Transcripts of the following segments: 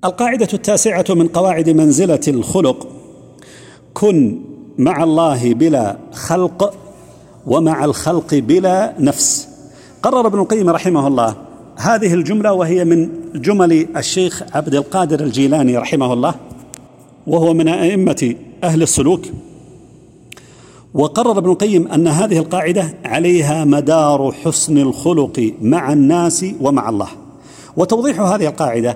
القاعدة 9 من قواعد منزلة الخلق: كن مع الله بلا خلق ومع الخلق بلا نفس. قرر ابن القيم رحمه الله هذه الجملة، وهي من جمل الشيخ عبد القادر الجيلاني رحمه الله، وهو من أئمة أهل السلوك. وقرر ابن القيم أن هذه القاعدة عليها مدار حسن الخلق مع الناس ومع الله. وتوضيح هذه القاعدة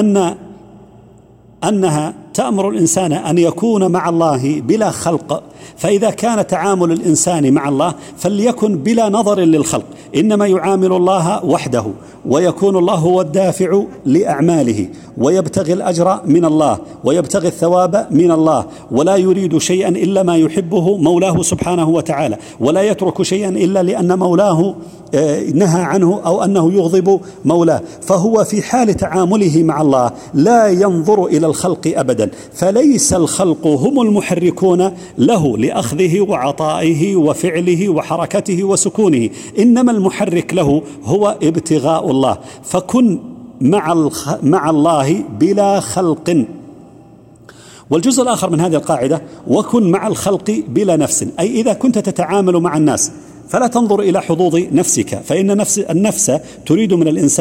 أنها تأمر الإنسان أن يكون مع الله بلا خلق، فإذا كان تعامل الإنسان مع الله فليكن بلا نظر للخلق، إنما يعامل الله وحده، ويكون الله هو الدافع لأعماله، ويبتغي الأجر من الله ويبتغي الثواب من الله، ولا يريد شيئا إلا ما يحبه مولاه سبحانه وتعالى، ولا يترك شيئا إلا لأن مولاه نهى عنه أو أنه يغضب مولاه. فهو في حال تعامله مع الله لا ينظر إلى الخلق أبدا، فليس الخلق هم المحركون له لأخذه وعطائه وفعله وحركته وسكونه، إنما المحرك له هو ابتغاء الله. فكن مع الله بلا خلق. والجزء الآخر من هذه القاعدة: وكن مع الخلق بلا نفس، أي إذا كنت تتعامل مع الناس فلا تنظر إلى حظوظ نفسك، فإن النفس تريد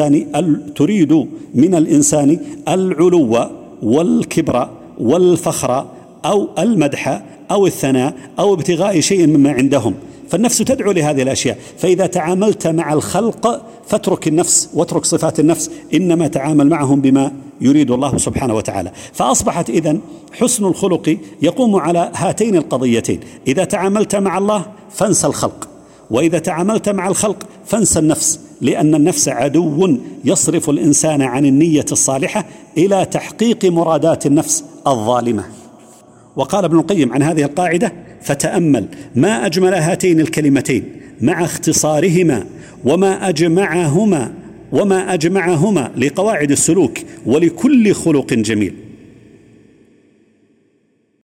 من الإنسان العلو والكبر والفخر أو المدح أو الثناء أو ابتغاء شيء مما عندهم، فالنفس تدعو لهذه الأشياء. فإذا تعاملت مع الخلق فاترك النفس واترك صفات النفس، إنما تعامل معهم بما يريد الله سبحانه وتعالى. فأصبحت إذن حسن الخلق يقوم على هاتين القضيتين: إذا تعاملت مع الله فانسى الخلق، وإذا تعاملت مع الخلق فانسى النفس، لأن النفس عدو يصرف الإنسان عن النية الصالحة إلى تحقيق مرادات النفس الظالمة. وقال ابن القيم عن هذه القاعدة: فتأمل ما أجمل هاتين الكلمتين مع اختصارهما وما أجمعهما لقواعد السلوك ولكل خلق جميل.